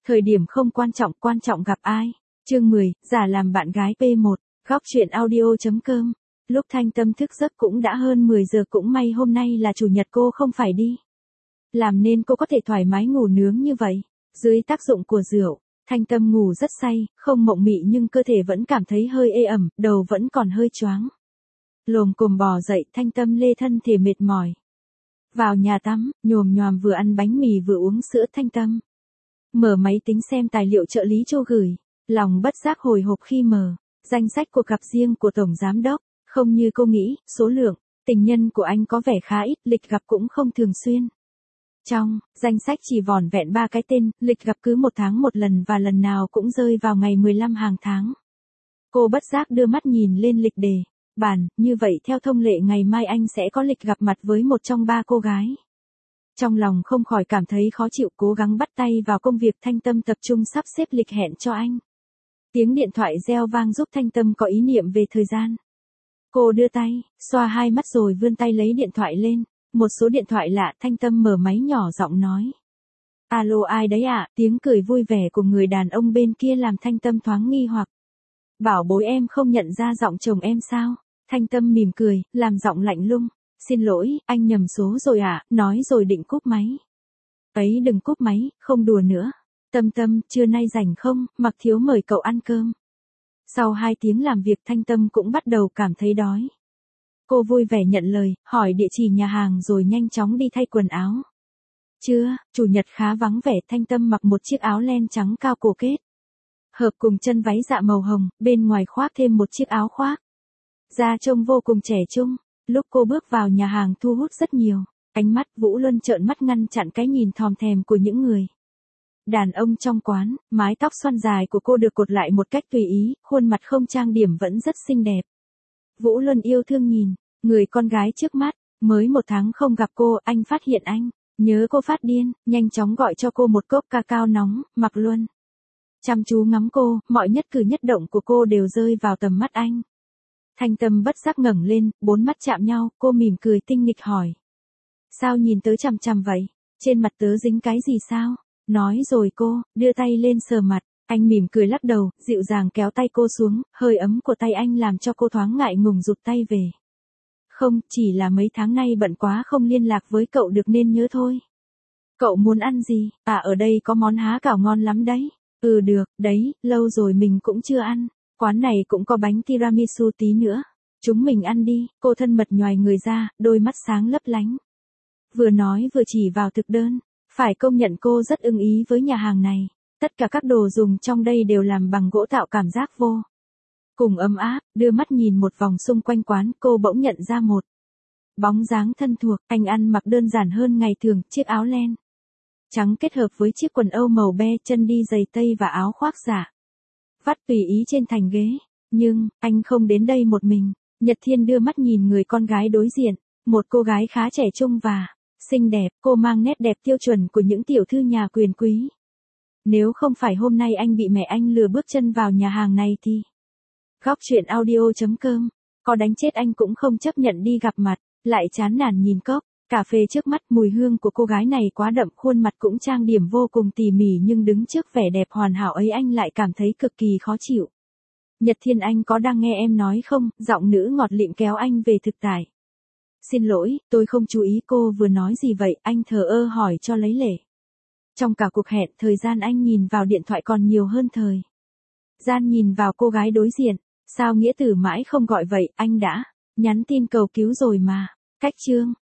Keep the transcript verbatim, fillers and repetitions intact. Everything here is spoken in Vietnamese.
Thời điểm không quan trọng, quan trọng gặp ai. Chương mười, giả làm bạn gái P một, góc chuyện audio chấm com. Lúc Thanh Tâm thức giấc cũng đã hơn mười giờ, cũng may hôm nay là chủ nhật cô không phải đi làm nên cô có thể thoải mái ngủ nướng như vậy. Dưới tác dụng của rượu, Thanh Tâm ngủ rất say, không mộng mị nhưng cơ thể vẫn cảm thấy hơi ê ẩm, đầu vẫn còn hơi choáng. Lồm cồm bò dậy, Thanh Tâm lê thân thể mệt mỏi. Vào nhà tắm, nhồm nhòm vừa ăn bánh mì vừa uống sữa. Thanh Tâm mở máy tính xem tài liệu trợ lý Châu gửi, lòng bất giác hồi hộp khi mở danh sách cuộc gặp riêng của Tổng Giám Đốc. Không như cô nghĩ, số lượng tình nhân của anh có vẻ khá ít, lịch gặp cũng không thường xuyên. Trong danh sách chỉ vỏn vẹn ba cái tên, lịch gặp cứ một tháng một lần và lần nào cũng rơi vào ngày mười lăm hàng tháng. Cô bất giác đưa mắt nhìn lên lịch đề bàn, như vậy theo thông lệ ngày mai anh sẽ có lịch gặp mặt với một trong ba cô gái. Trong lòng không khỏi cảm thấy khó chịu, cố gắng bắt tay vào công việc. Thanh Tâm tập trung sắp xếp lịch hẹn cho anh. Tiếng điện thoại reo vang giúp Thanh Tâm có ý niệm về thời gian. Cô đưa tay, xoa hai mắt rồi vươn tay lấy điện thoại lên. Một số điện thoại lạ. Thanh Tâm mở máy nhỏ giọng nói. Alo, ai đấy ạ? À? Tiếng cười vui vẻ của người đàn ông bên kia làm Thanh Tâm thoáng nghi hoặc. Bảo bối, em không nhận ra giọng chồng em sao? Thanh Tâm mỉm cười, làm giọng lạnh lùng. Xin lỗi, anh nhầm số rồi ạ, à? Nói rồi định cúp máy. Ấy, đừng cúp máy, không đùa nữa. Tâm Tâm, trưa nay rảnh không? Mặc Thiếu mời cậu ăn cơm. Sau hai tiếng làm việc, Thanh Tâm cũng bắt đầu cảm thấy đói. Cô vui vẻ nhận lời, hỏi địa chỉ nhà hàng rồi nhanh chóng đi thay quần áo. Trưa, chủ nhật khá vắng vẻ. Thanh Tâm mặc một chiếc áo len trắng cao cổ kết hợp cùng chân váy dạ màu hồng, bên ngoài khoác thêm một chiếc áo khoác da trông vô cùng trẻ trung. Lúc cô bước vào nhà hàng thu hút rất nhiều ánh mắt. Vũ Luân trợn mắt ngăn chặn cái nhìn thòm thèm của những người đàn ông trong quán. Mái tóc xoăn dài của cô được cột lại một cách tùy ý, khuôn mặt không trang điểm vẫn rất xinh đẹp. Vũ Luân yêu thương nhìn người con gái trước mắt. Mới một tháng không gặp cô, anh phát hiện anh nhớ cô phát điên, nhanh chóng gọi cho cô một cốc cacao nóng. Mạc Luân chăm chú ngắm cô, mọi nhất cử nhất động của cô đều rơi vào tầm mắt anh. Thanh Tâm bất giác ngẩng lên, bốn mắt chạm nhau, cô mỉm cười tinh nghịch hỏi. Sao nhìn tớ chằm chằm vậy? Trên mặt tớ dính cái gì sao? Nói rồi cô đưa tay lên sờ mặt. Anh mỉm cười lắc đầu, dịu dàng kéo tay cô xuống, hơi ấm của tay anh làm cho cô thoáng ngại ngùng rụt tay về. Không, chỉ là mấy tháng nay bận quá không liên lạc với cậu được nên nhớ thôi. Cậu muốn ăn gì? À, ở đây có món há cảo ngon lắm đấy. Ừ được, đấy, lâu rồi mình cũng chưa ăn. Quán này cũng có bánh tiramisu, tí nữa chúng mình ăn đi. Cô thân mật nhoài người ra, đôi mắt sáng lấp lánh. Vừa nói vừa chỉ vào thực đơn. Phải công nhận cô rất ưng ý với nhà hàng này. Tất cả các đồ dùng trong đây đều làm bằng gỗ tạo cảm giác vô cùng ấm áp. Đưa mắt nhìn một vòng xung quanh quán, cô bỗng nhận ra một bóng dáng thân thuộc. Anh ăn mặc đơn giản hơn ngày thường, chiếc áo len trắng kết hợp với chiếc quần âu màu be, chân đi giày tây và áo khoác giả vắt tùy ý trên thành ghế. Nhưng anh không đến đây một mình. Nhật Thiên đưa mắt nhìn người con gái đối diện, một cô gái khá trẻ trung và xinh đẹp. Cô mang nét đẹp tiêu chuẩn của những tiểu thư nhà quyền quý. Nếu không phải hôm nay anh bị mẹ anh lừa bước chân vào nhà hàng này thì góc chuyện audio chấm com có đánh chết anh cũng không chấp nhận đi gặp mặt. Lại chán nản nhìn cốc cà phê trước mắt. Mùi hương của cô gái này quá đậm, khuôn mặt cũng trang điểm vô cùng tỉ mỉ, nhưng đứng trước vẻ đẹp hoàn hảo ấy anh lại cảm thấy cực kỳ khó chịu. Nhật Thiên, anh có đang nghe em nói không? Giọng nữ ngọt lịm kéo anh về thực tại. Xin lỗi, tôi không chú ý. Cô vừa nói gì vậy? Anh thờ ơ hỏi cho lấy lệ. Trong cả cuộc hẹn, thời gian anh nhìn vào điện thoại còn nhiều hơn thời gian nhìn vào cô gái đối diện. Sao nghĩa tử mãi không gọi vậy? Anh đã nhắn tin cầu cứu rồi mà. Cách chương